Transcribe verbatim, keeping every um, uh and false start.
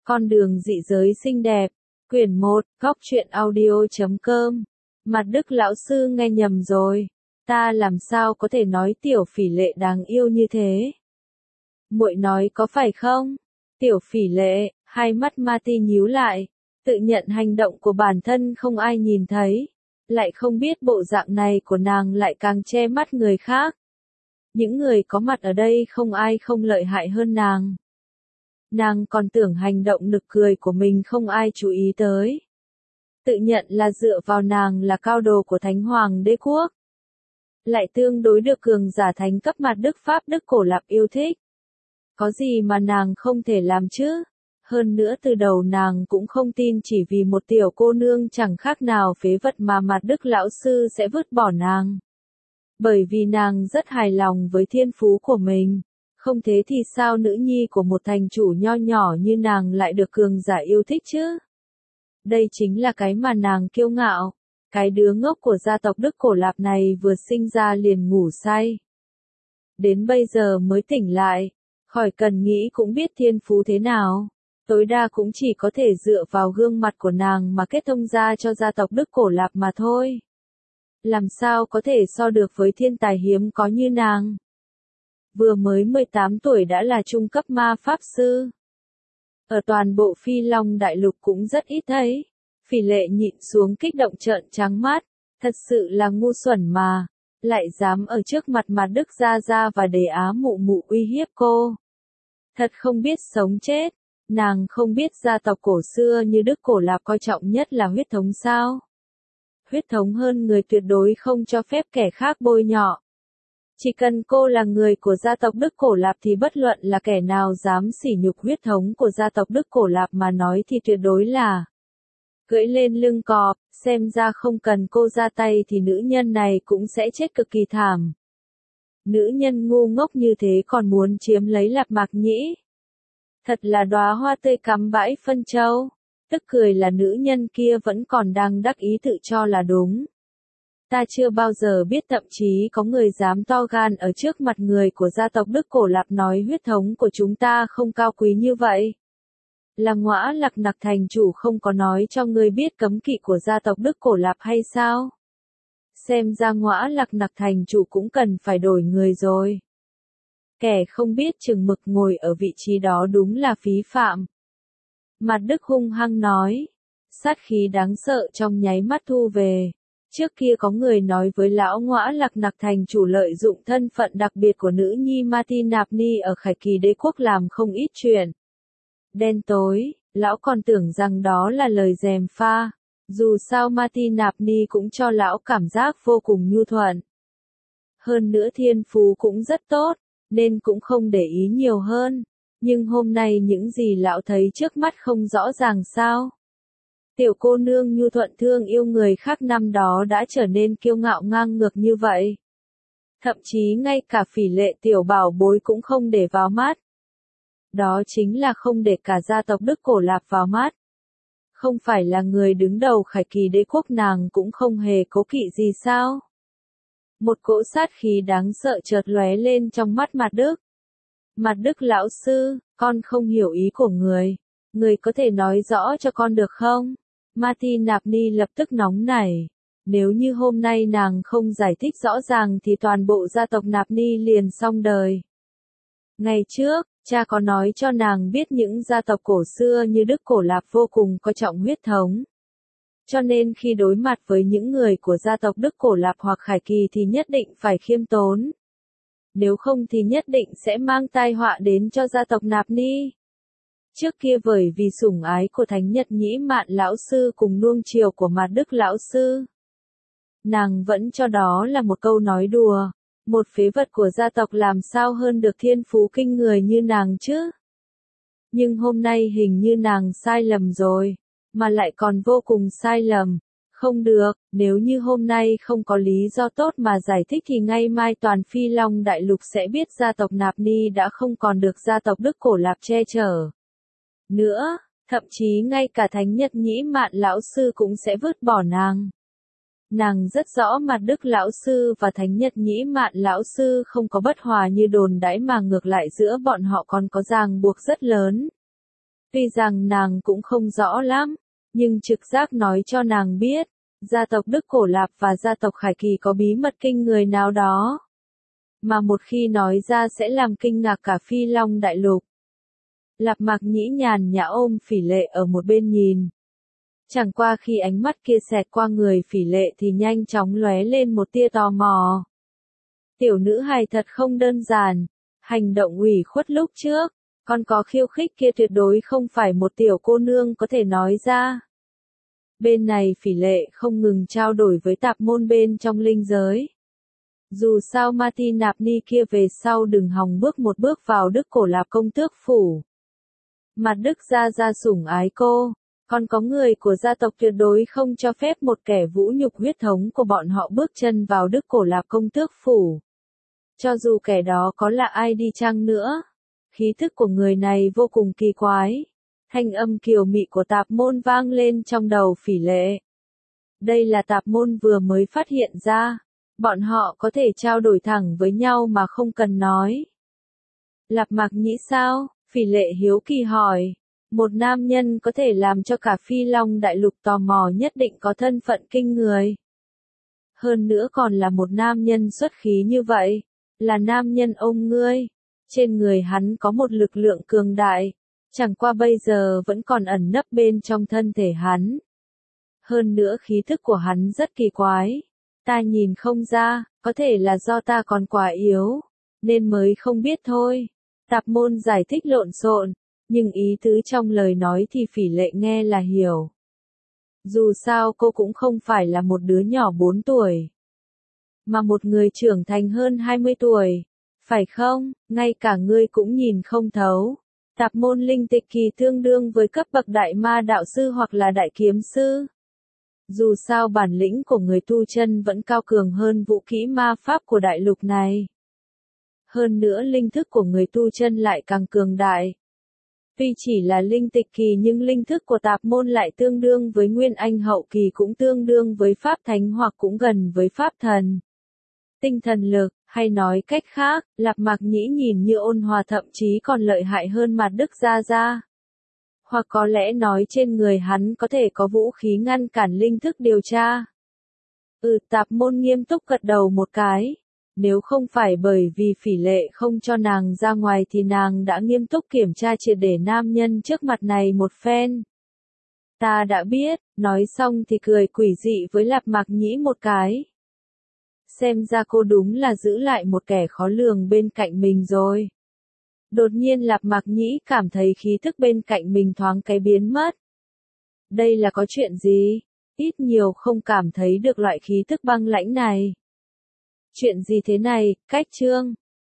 Con đường dị giới xinh đẹp, quyển một, góc truyện audio chấm com. Mặt Đức lão sư nghe nhầm rồi, ta làm sao có thể nói tiểu phỉ lệ đáng yêu như thế? Muội nói có phải không? Tiểu phỉ lệ, hai mắt Marty nhíu lại, tự nhận hành động của bản thân không ai nhìn thấy, lại không biết bộ dạng này của nàng lại càng che mắt người khác. Những người có mặt ở đây không ai không lợi hại hơn nàng. Nàng còn tưởng hành động nực cười của mình không ai chú ý tới. Tự nhận là dựa vào nàng là cao đồ của Thánh Hoàng Đế Quốc. Lại tương đối được cường giả thánh cấp Mặt Đức Pháp Đức Cổ Lạp yêu thích. Có gì mà nàng không thể làm chứ? Hơn nữa từ đầu nàng cũng không tin chỉ vì một tiểu cô nương chẳng khác nào phế vật mà Mặt Đức lão sư sẽ vứt bỏ nàng. Bởi vì nàng rất hài lòng với thiên phú của mình. Không thế thì sao nữ nhi của một thành chủ nho nhỏ như nàng lại được cường giả yêu thích chứ? Đây chính là cái mà nàng kiêu ngạo. Cái đứa ngốc của gia tộc Đức Cổ Lạp này vừa sinh ra liền ngủ say. Đến bây giờ mới tỉnh lại. Khỏi cần nghĩ cũng biết thiên phú thế nào. Tối đa cũng chỉ có thể dựa vào gương mặt của nàng mà kết thông ra cho gia tộc Đức Cổ Lạp mà thôi. Làm sao có thể so được với thiên tài hiếm có như nàng? Vừa mới mười tám tuổi đã là trung cấp ma pháp sư. Ở toàn bộ Phi Long Đại Lục cũng rất ít thấy. Phỉ lệ nhịn xuống kích động trợn trắng mắt. Thật sự là ngu xuẩn mà. Lại dám ở trước mặt Mặt Đức Gia Gia và Đế Á Mụ Mụ uy hiếp cô. Thật không biết sống chết. Nàng không biết gia tộc cổ xưa như Đức Cổ Lạp coi trọng nhất là huyết thống sao? Huyết thống hơn người tuyệt đối không cho phép kẻ khác bôi nhọ. Chỉ cần cô là người của gia tộc Đức Cổ Lạp thì bất luận là kẻ nào dám sỉ nhục huyết thống của gia tộc Đức Cổ Lạp mà nói thì tuyệt đối là cưỡi lên lưng cọp, xem ra không cần cô ra tay thì nữ nhân này cũng sẽ chết cực kỳ thảm. Nữ nhân ngu ngốc như thế còn muốn chiếm lấy Lạp Mạc Nhĩ. Thật là đóa hoa tươi cắm bãi phân châu. Tức cười là nữ nhân kia vẫn còn đang đắc ý tự cho là đúng. Ta chưa bao giờ biết thậm chí có người dám to gan ở trước mặt người của gia tộc Đức Cổ Lạp nói huyết thống của chúng ta không cao quý như vậy. Là Ngõa Lạc Nặc thành chủ không có nói cho ngươi biết cấm kỵ của gia tộc Đức Cổ Lạp hay sao? Xem ra Ngõa Lạc Nặc thành chủ cũng cần phải đổi người rồi. Kẻ không biết chừng mực ngồi ở vị trí đó đúng là phí phạm. Mặt Đức hung hăng nói. Sát khí đáng sợ trong nháy mắt thu về. Trước kia có người nói với lão Ngõa Lạc Nặc thành chủ lợi dụng thân phận đặc biệt của nữ nhi Marty Nạp Ni ở Khải Kỳ Đế Quốc làm không ít chuyện. Đen tối, lão còn tưởng rằng đó là lời gièm pha. Dù sao Marty Nạp Ni cũng cho lão cảm giác vô cùng nhu thuận. Hơn nữa thiên phú cũng rất tốt, nên cũng không để ý nhiều hơn. Nhưng hôm nay những gì lão thấy trước mắt không rõ ràng sao? Tiểu cô nương nhu thuận thương yêu người khác năm đó đã trở nên kiêu ngạo ngang ngược như vậy. Thậm chí ngay cả phỉ lệ tiểu bảo bối cũng không để vào mắt. Đó chính là không để cả gia tộc Đức Cổ Lạp vào mắt. Không phải là người đứng đầu Khải Kỳ Đế Quốc nàng cũng không hề cố kỵ gì sao? Một cỗ sát khí đáng sợ chợt lóe lên trong mắt Mặt Đức. Mặt Đức lão sư, con không hiểu ý của người. Người có thể nói rõ cho con được không? Marty Nạp Ni lập tức nóng nảy. Nếu như hôm nay nàng không giải thích rõ ràng thì toàn bộ gia tộc Nạp Ni liền xong đời. Ngày trước, cha có nói cho nàng biết những gia tộc cổ xưa như Đức Cổ Lạp vô cùng coi trọng huyết thống. Cho nên khi đối mặt với những người của gia tộc Đức Cổ Lạp hoặc Khải Kỳ thì nhất định phải khiêm tốn. Nếu không thì nhất định sẽ mang tai họa đến cho gia tộc Nạp Ni. Trước kia bởi vì sủng ái của Thánh Nhật Nhĩ Mạn lão sư cùng nuông chiều của Mặt Đức lão sư. Nàng vẫn cho đó là một câu nói đùa. Một phế vật của gia tộc làm sao hơn được thiên phú kinh người như nàng chứ? Nhưng hôm nay hình như nàng sai lầm rồi. Mà lại còn vô cùng sai lầm. Không được, nếu như hôm nay không có lý do tốt mà giải thích thì ngay mai toàn Phi Long Đại Lục sẽ biết gia tộc Nạp Ni đã không còn được gia tộc Đức Cổ Lạp che chở. Nữa, thậm chí ngay cả Thánh Nhật Nhĩ Mạn lão sư cũng sẽ vứt bỏ nàng. Nàng rất rõ Mặt Đức lão sư và Thánh Nhật Nhĩ Mạn lão sư không có bất hòa như đồn đãi mà ngược lại giữa bọn họ còn có ràng buộc rất lớn. Tuy rằng nàng cũng không rõ lắm, nhưng trực giác nói cho nàng biết, gia tộc Đức Cổ Lạp và gia tộc Khải Kỳ có bí mật kinh người nào đó. Mà một khi nói ra sẽ làm kinh ngạc cả Phi Long Đại Lục. Lạp Mạc Nhĩ nhàn nhã ôm Phỉ Lệ ở một bên nhìn. Chẳng qua khi ánh mắt kia xẹt qua người Phỉ Lệ thì nhanh chóng lóe lên một tia tò mò. Tiểu nữ hài thật không đơn giản, hành động ủy khuất lúc trước, còn có khiêu khích kia tuyệt đối không phải một tiểu cô nương có thể nói ra. Bên này Phỉ Lệ không ngừng trao đổi với tạp môn bên trong linh giới. Dù sao Mati Nạp Ni kia về sau đừng hòng bước một bước vào Đức Cổ Lạp công tước phủ. Mặt Đức gia gia sủng ái cô, còn có người của gia tộc tuyệt đối không cho phép một kẻ vũ nhục huyết thống của bọn họ bước chân vào Đức Cổ Lạp công tước phủ. Cho dù kẻ đó có là ai đi chăng nữa, khí thức của người này vô cùng kỳ quái. Thanh âm kiều mị của tạp môn vang lên trong đầu Phỉ Lệ. Đây là tạp môn vừa mới phát hiện ra. Bọn họ có thể trao đổi thẳng với nhau mà không cần nói. Lạp Mạc Nhĩ sao? Phỉ Lệ hiếu kỳ hỏi. Một nam nhân có thể làm cho cả Phi Long Đại Lục tò mò nhất định có thân phận kinh người. Hơn nữa còn là một nam nhân xuất khí như vậy. Là nam nhân ông ngươi. Trên người hắn có một lực lượng cường đại. Chẳng qua bây giờ vẫn còn ẩn nấp bên trong thân thể hắn. Hơn nữa khí thức của hắn rất kỳ quái. Ta nhìn không ra, có thể là do ta còn quá yếu, nên mới không biết thôi. Tạp môn giải thích lộn xộn, nhưng ý tứ trong lời nói thì Phỉ Lệ nghe là hiểu. Dù sao cô cũng không phải là một đứa nhỏ bốn tuổi, mà một người trưởng thành hơn hai mươi tuổi. Phải không, ngay cả ngươi cũng nhìn không thấu. Tạp môn linh tịch kỳ tương đương với cấp bậc đại ma đạo sư hoặc là đại kiếm sư. Dù sao bản lĩnh của người tu chân vẫn cao cường hơn vũ kỹ ma pháp của đại lục này. Hơn nữa linh thức của người tu chân lại càng cường đại. Tuy chỉ là linh tịch kỳ nhưng linh thức của tạp môn lại tương đương với nguyên anh hậu kỳ cũng tương đương với pháp thánh hoặc cũng gần với pháp thần. Tinh thần lực, hay nói cách khác, Lạp Mạc Nhĩ nhìn như ôn hòa thậm chí còn lợi hại hơn Mạt Đức Gia Gia. Hoặc có lẽ nói trên người hắn có thể có vũ khí ngăn cản linh thức điều tra. Ừ, tạp môn nghiêm túc gật đầu một cái. Nếu không phải bởi vì Phỉ Lệ không cho nàng ra ngoài thì nàng đã nghiêm túc kiểm tra triệt để nam nhân trước mặt này một phen. Ta đã biết, nói xong thì cười quỷ dị với Lạp Mạc Nhĩ một cái. Xem ra cô đúng là giữ lại một kẻ khó lường bên cạnh mình rồi. Đột nhiên Lạp Mạc Nhĩ cảm thấy khí thức bên cạnh mình thoáng cái biến mất. Đây là có chuyện gì? Ít nhiều không cảm thấy được loại khí thức băng lãnh này. Chuyện gì thế này, cách chương?